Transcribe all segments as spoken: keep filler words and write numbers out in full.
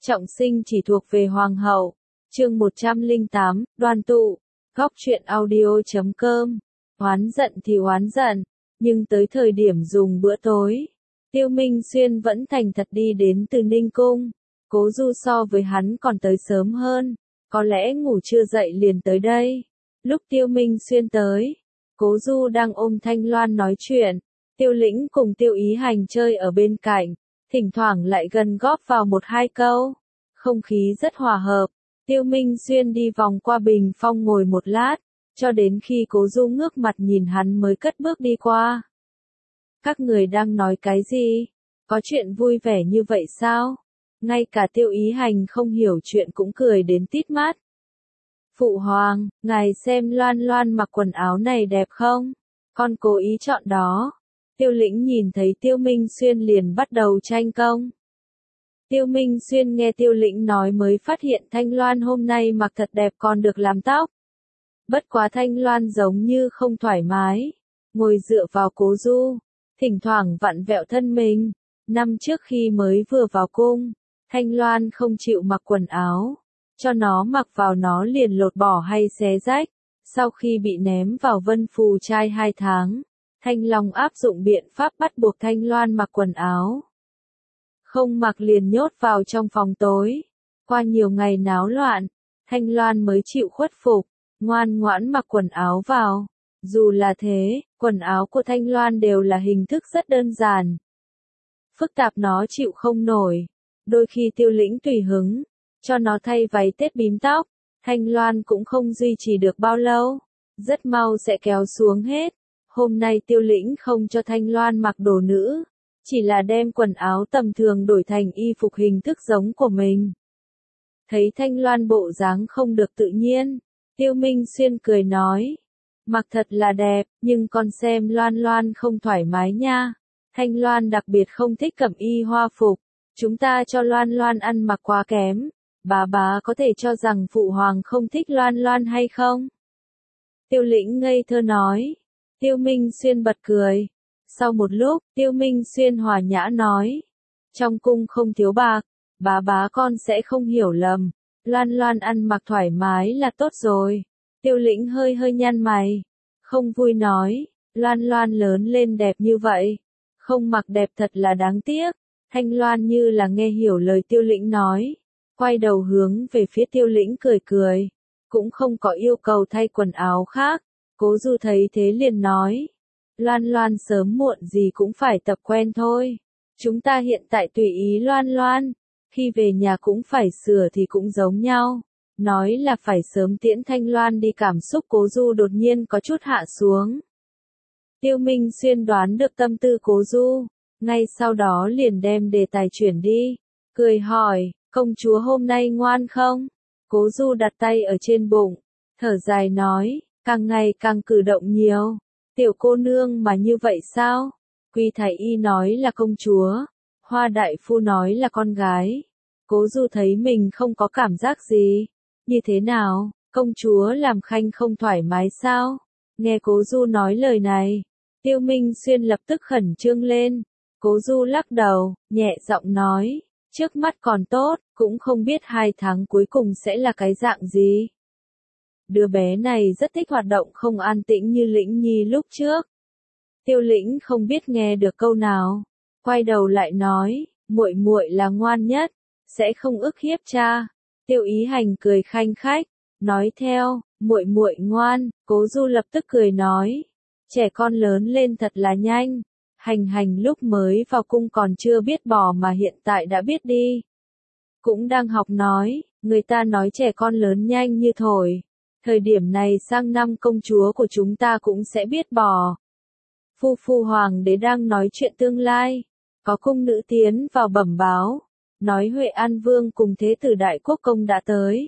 Trọng sinh chỉ thuộc về hoàng hậu. Chương một trăm lẻ tám, đoàn tụ. Góc truyện audio chấm com. Oán giận thì oán giận, nhưng tới thời điểm dùng bữa tối, Tiêu Minh Xuyên vẫn thành thật đi đến Từ Ninh Cung. Cố Du so với hắn còn tới sớm hơn, có lẽ ngủ chưa dậy liền tới đây. Lúc Tiêu Minh Xuyên tới, Cố Du đang ôm Thanh Loan nói chuyện, Tiêu Lĩnh cùng Tiêu Ý Hành chơi ở bên cạnh, thỉnh thoảng lại gần góp vào một hai câu. Không khí rất hòa hợp. Tiêu Minh Xuyên đi vòng qua bình phong ngồi một lát, cho đến khi Cố Du ngước mặt nhìn hắn mới cất bước đi qua. Các người đang nói cái gì? Có chuyện vui vẻ như vậy sao? Ngay cả Tiêu Ý Hành không hiểu chuyện cũng cười đến tít mắt. Phụ hoàng, ngài xem Loan Loan mặc quần áo này đẹp không? Con cố ý chọn đó. Tiêu Lĩnh nhìn thấy Tiêu Minh Xuyên liền bắt đầu tranh công. Tiêu Minh Xuyên nghe Tiêu Lĩnh nói mới phát hiện Thanh Loan hôm nay mặc thật đẹp còn được làm tóc. Bất quá Thanh Loan giống như không thoải mái, ngồi dựa vào Cố Du, thỉnh thoảng vặn vẹo thân mình. Năm trước khi mới vừa vào cung, Thanh Loan không chịu mặc quần áo, cho nó mặc vào nó liền lột bỏ hay xé rách. Sau khi bị ném vào Vân Phù Trai hai tháng, Thanh Long áp dụng biện pháp bắt buộc Thanh Loan mặc quần áo. Không mặc liền nhốt vào trong phòng tối. Qua nhiều ngày náo loạn, Thanh Loan mới chịu khuất phục, ngoan ngoãn mặc quần áo vào. Dù là thế, quần áo của Thanh Loan đều là hình thức rất đơn giản. Phức tạp nó chịu không nổi. Đôi khi Tiêu Lĩnh tùy hứng, cho nó thay váy tết bím tóc, Thanh Loan cũng không duy trì được bao lâu, rất mau sẽ kéo xuống hết. Hôm nay Tiêu Lĩnh không cho Thanh Loan mặc đồ nữ, chỉ là đem quần áo tầm thường đổi thành y phục hình thức giống của mình. Thấy Thanh Loan bộ dáng không được tự nhiên, Tiêu Minh Xuyên cười nói, mặc thật là đẹp, nhưng con xem Loan Loan không thoải mái nha. Thanh Loan đặc biệt không thích cẩm y hoa phục, chúng ta cho Loan Loan ăn mặc quá kém. Bà bá có thể cho rằng phụ hoàng không thích Loan Loan hay không? Tiêu Lĩnh ngây thơ nói. Tiêu Minh Xuyên bật cười. Sau một lúc, Tiêu Minh Xuyên hòa nhã nói, trong cung không thiếu bạc, bá bá con sẽ không hiểu lầm, Loan Loan ăn mặc thoải mái là tốt rồi. Tiêu Lĩnh hơi hơi nhăn mày, không vui nói, Loan Loan lớn lên đẹp như vậy, không mặc đẹp thật là đáng tiếc. Thanh Loan như là nghe hiểu lời Tiêu Lĩnh nói, quay đầu hướng về phía Tiêu Lĩnh cười cười, cũng không có yêu cầu thay quần áo khác. Cố Du thấy thế liền nói, Loan Loan sớm muộn gì cũng phải tập quen thôi. Chúng ta hiện tại tùy ý Loan Loan, khi về nhà cũng phải sửa thì cũng giống nhau. Nói là phải sớm tiễn Thanh Loan đi, cảm xúc Cố Du đột nhiên có chút hạ xuống. Tiêu Minh Xuyên đoán được tâm tư Cố Du, ngay sau đó liền đem đề tài chuyển đi, cười hỏi, công chúa hôm nay ngoan không? Cố Du đặt tay ở trên bụng, thở dài nói, càng ngày càng cử động nhiều. Tiểu cô nương mà như vậy sao? Quy Thái Y nói là công chúa, Hoa Đại Phu nói là con gái. Cố Du thấy mình không có cảm giác gì. Như thế nào, công chúa làm khanh không thoải mái sao? Nghe Cố Du nói lời này, Tiêu Minh Xuyên lập tức khẩn trương lên. Cố Du lắc đầu, nhẹ giọng nói, trước mắt còn tốt, cũng không biết hai tháng cuối cùng sẽ là cái dạng gì. Đứa bé này rất thích hoạt động không an tĩnh như Lĩnh Nhi lúc trước. Tiêu Lĩnh không biết nghe được câu nào, quay đầu lại nói, muội muội là ngoan nhất, sẽ không ức hiếp cha. Tiêu Ý Hành cười khanh khách, nói theo, muội muội ngoan. Cố Du lập tức cười nói, trẻ con lớn lên thật là nhanh. Hành Hành lúc mới vào cung còn chưa biết bò mà hiện tại đã biết đi. Cũng đang học nói, người ta nói trẻ con lớn nhanh như thổi. Thời điểm này sang năm công chúa của chúng ta cũng sẽ biết bò. Phu phu hoàng đế đang nói chuyện tương lai. Có cung nữ tiến vào bẩm báo, nói Huệ An Vương cùng Thế tử Đại Quốc công đã tới.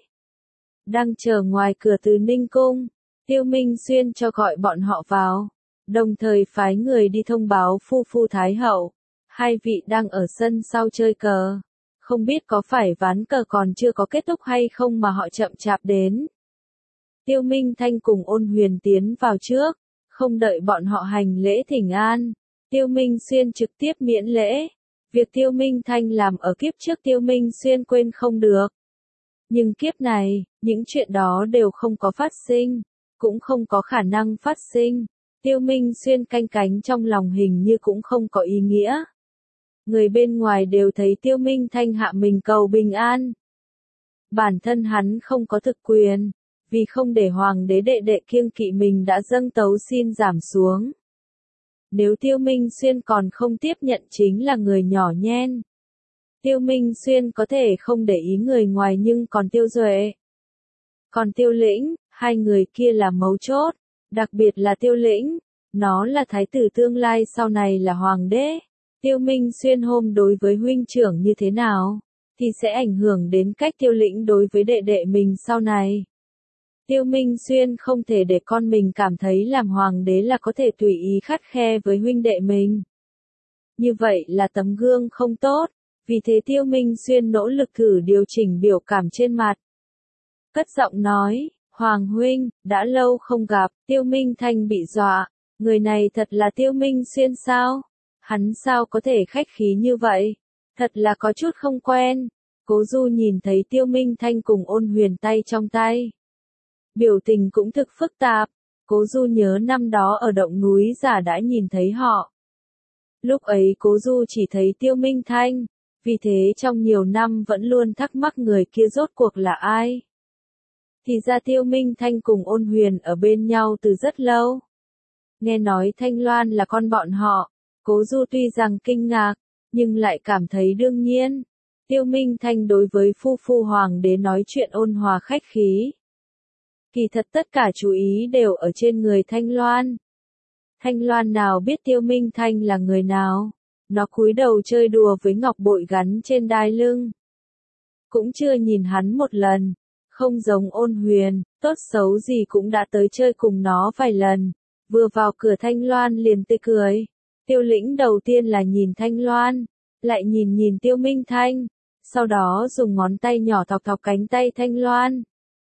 Đang chờ ngoài cửa Từ Ninh Cung. Tiêu Minh Xuyên cho gọi bọn họ vào, đồng thời phái người đi thông báo phu phu Thái hậu. Hai vị đang ở sân sau chơi cờ. Không biết có phải ván cờ còn chưa có kết thúc hay không mà họ chậm chạp đến. Tiêu Minh Thanh cùng Ôn Huyền tiến vào trước, không đợi bọn họ hành lễ thỉnh an. Tiêu Minh Xuyên trực tiếp miễn lễ. Việc Tiêu Minh Thanh làm ở kiếp trước Tiêu Minh Xuyên quên không được. Nhưng kiếp này, những chuyện đó đều không có phát sinh, cũng không có khả năng phát sinh. Tiêu Minh Xuyên canh cánh trong lòng hình như cũng không có ý nghĩa. Người bên ngoài đều thấy Tiêu Minh Thanh hạ mình cầu bình an. Bản thân hắn không có thực quyền, vì không để hoàng đế đệ đệ kiêng kỵ mình đã dâng tấu xin giảm xuống. Nếu Tiêu Minh Xuyên còn không tiếp nhận chính là người nhỏ nhen. Tiêu Minh Xuyên có thể không để ý người ngoài nhưng còn Tiêu Duệ. Còn Tiêu Lĩnh, hai người kia là mấu chốt, đặc biệt là Tiêu Lĩnh, nó là thái tử tương lai sau này là hoàng đế. Tiêu Minh Xuyên hôm đối với huynh trưởng như thế nào, thì sẽ ảnh hưởng đến cách Tiêu Lĩnh đối với đệ đệ mình sau này. Tiêu Minh Xuyên không thể để con mình cảm thấy làm hoàng đế là có thể tùy ý khắt khe với huynh đệ mình. Như vậy là tấm gương không tốt, vì thế Tiêu Minh Xuyên nỗ lực thử điều chỉnh biểu cảm trên mặt. Cất giọng nói, Hoàng huynh, đã lâu không gặp, Tiêu Minh Thanh bị dọa, người này thật là Tiêu Minh Xuyên sao? Hắn sao có thể khách khí như vậy? Thật là có chút không quen. Cố Du nhìn thấy Tiêu Minh Thanh cùng Ôn Huyền tay trong tay. Biểu tình cũng thực phức tạp. Cố Du nhớ năm đó ở động núi giả đã nhìn thấy họ. Lúc ấy Cố Du chỉ thấy Tiêu Minh Thanh, vì thế trong nhiều năm vẫn luôn thắc mắc người kia rốt cuộc là ai. Thì ra Tiêu Minh Thanh cùng Ôn Huyền ở bên nhau từ rất lâu. Nghe nói Thanh Loan là con bọn họ, Cố Du tuy rằng kinh ngạc, nhưng lại cảm thấy đương nhiên. Tiêu Minh Thanh đối với phu phu hoàng đế nói chuyện ôn hòa khách khí. Kỳ thật tất cả chú ý đều ở trên người Thanh Loan. Thanh Loan nào biết Tiêu Minh Thanh là người nào, nó cúi đầu chơi đùa với ngọc bội gắn trên đai lưng. Cũng chưa nhìn hắn một lần, không giống Ôn Huyền, tốt xấu gì cũng đã tới chơi cùng nó vài lần, vừa vào cửa Thanh Loan liền tươi cười. Tiêu Lĩnh đầu tiên là nhìn Thanh Loan, lại nhìn nhìn Tiêu Minh Thanh, sau đó dùng ngón tay nhỏ thọc thọc cánh tay Thanh Loan.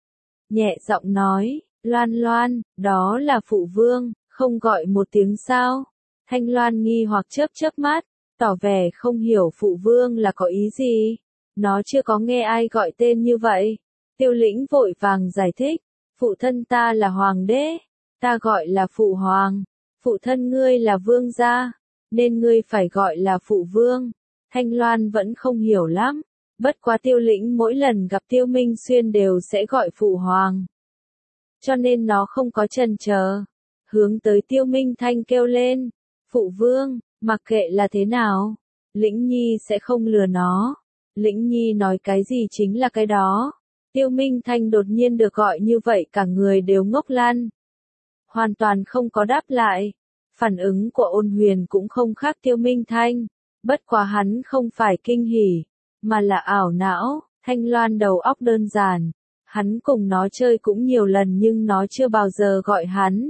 Nhẹ giọng nói, Loan Loan, đó là phụ vương, không gọi một tiếng sao? Thanh Loan nghi hoặc chớp chớp mắt, tỏ vẻ không hiểu phụ vương là có ý gì. Nó chưa có nghe ai gọi tên như vậy. Tiêu Lĩnh vội vàng giải thích, phụ thân ta là hoàng đế, ta gọi là phụ hoàng. Phụ thân ngươi là vương gia, nên ngươi phải gọi là phụ vương. Thanh Loan vẫn không hiểu lắm, bất quá Tiêu Lĩnh mỗi lần gặp Tiêu Minh Xuyên đều sẽ gọi phụ hoàng. Cho nên nó không có chần chờ, hướng tới Tiêu Minh Thanh kêu lên, phụ vương, mặc kệ là thế nào, Lĩnh Nhi sẽ không lừa nó. Lĩnh Nhi nói cái gì chính là cái đó. Tiêu Minh Thanh đột nhiên được gọi như vậy cả người đều ngốc lăn. Hoàn toàn không có đáp lại. Phản ứng của Ôn Huyền cũng không khác Tiêu Minh Thanh. Bất quá hắn không phải kinh hỉ, mà là ảo não. Thanh Loan đầu óc đơn giản. Hắn cùng nó chơi cũng nhiều lần nhưng nó chưa bao giờ gọi hắn.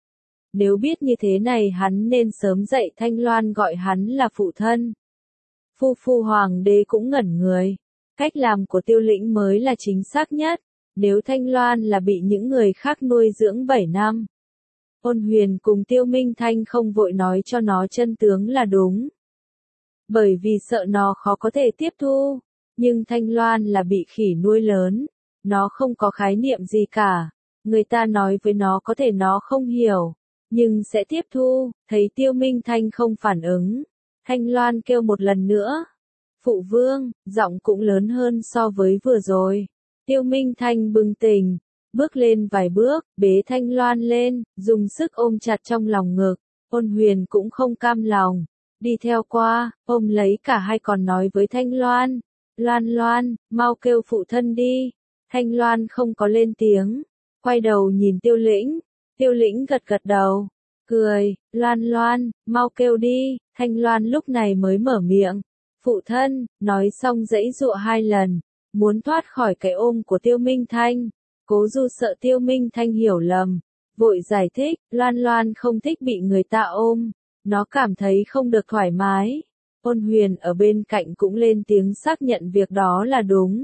Nếu biết như thế này hắn nên sớm dạy Thanh Loan gọi hắn là phụ thân. Phu phu hoàng đế cũng ngẩn người. Cách làm của Tiêu Lĩnh mới là chính xác nhất. Nếu Thanh Loan là bị những người khác nuôi dưỡng bảy năm. Ôn Huyền cùng Tiêu Minh Thanh không vội nói cho nó chân tướng là đúng. Bởi vì sợ nó khó có thể tiếp thu. Nhưng Thanh Loan là bị khỉ nuôi lớn. Nó không có khái niệm gì cả. Người ta nói với nó có thể nó không hiểu. Nhưng sẽ tiếp thu. Thấy Tiêu Minh Thanh không phản ứng. Thanh Loan kêu một lần nữa. Phụ vương, giọng cũng lớn hơn so với vừa rồi. Tiêu Minh Thanh bừng tỉnh. Bước lên vài bước, bế Thanh Loan lên, dùng sức ôm chặt trong lòng ngực. Ôn Huyền cũng không cam lòng. Đi theo qua, ôm lấy cả hai còn nói với Thanh Loan. Loan Loan, mau kêu phụ thân đi. Thanh Loan không có lên tiếng. Quay đầu nhìn Tiêu Lĩnh. Tiêu Lĩnh gật gật đầu. Cười, Loan Loan, mau kêu đi. Thanh Loan lúc này mới mở miệng. Phụ thân, nói xong giãy giụa hai lần. Muốn thoát khỏi cái ôm của Tiêu Minh Thanh. Cố Du sợ Tiêu Minh Thanh hiểu lầm. Vội giải thích, Loan Loan không thích bị người ta ôm. Nó cảm thấy không được thoải mái. Ôn Huyền ở bên cạnh cũng lên tiếng xác nhận việc đó là đúng.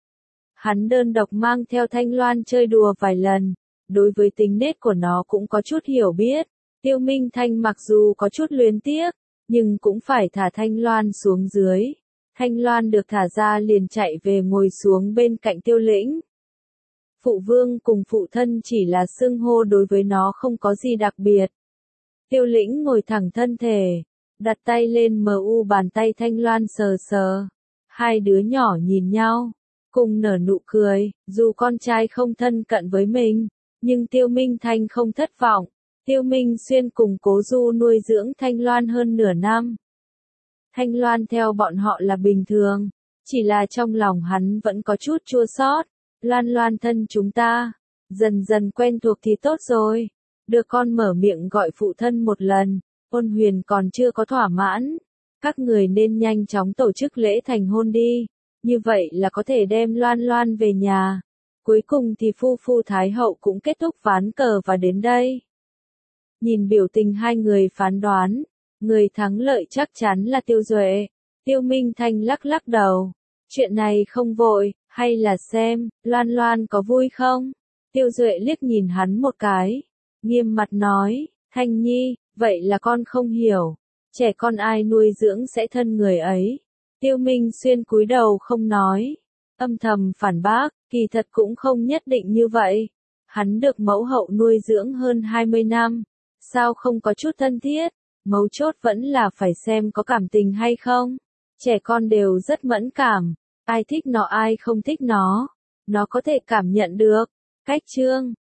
Hắn đơn độc mang theo Thanh Loan chơi đùa vài lần. Đối với tính nết của nó cũng có chút hiểu biết. Tiêu Minh Thanh mặc dù có chút luyến tiếc, nhưng cũng phải thả Thanh Loan xuống dưới. Thanh Loan được thả ra liền chạy về ngồi xuống bên cạnh Tiêu Lĩnh. Phụ vương cùng phụ thân chỉ là xưng hô, đối với nó không có gì đặc biệt. Tiêu Lĩnh ngồi thẳng thân thể, đặt tay lên mờ u bàn tay Thanh Loan sờ sờ. Hai đứa nhỏ nhìn nhau, cùng nở nụ cười, dù con trai không thân cận với mình, nhưng Tiêu Minh Thanh không thất vọng. Tiêu Minh Xuyên cùng Cố Du nuôi dưỡng Thanh Loan hơn nửa năm. Thanh Loan theo bọn họ là bình thường, chỉ là trong lòng hắn vẫn có chút chua xót. Loan Loan thân chúng ta, dần dần quen thuộc thì tốt rồi. Được con mở miệng gọi phụ thân một lần, Ôn Huyền còn chưa có thỏa mãn. Các người nên nhanh chóng tổ chức lễ thành hôn đi, như vậy là có thể đem Loan Loan về nhà. Cuối cùng thì Phu Phu Thái Hậu cũng kết thúc ván cờ và đến đây. Nhìn biểu tình hai người phán đoán, người thắng lợi chắc chắn là Tiêu Duệ. Tiêu Minh Thanh lắc lắc đầu. Chuyện này không vội, hay là xem, Loan Loan có vui không? Tiêu Duệ liếc nhìn hắn một cái, nghiêm mặt nói, Thanh Nhi, vậy là con không hiểu. Trẻ con ai nuôi dưỡng sẽ thân người ấy. Tiêu Minh Xuyên cúi đầu không nói, âm thầm phản bác, kỳ thật cũng không nhất định như vậy. Hắn được mẫu hậu nuôi dưỡng hơn hai mươi năm, sao không có chút thân thiết, mấu chốt vẫn là phải xem có cảm tình hay không. Trẻ con đều rất mẫn cảm, ai thích nó ai không thích nó, nó có thể cảm nhận được. Cách chương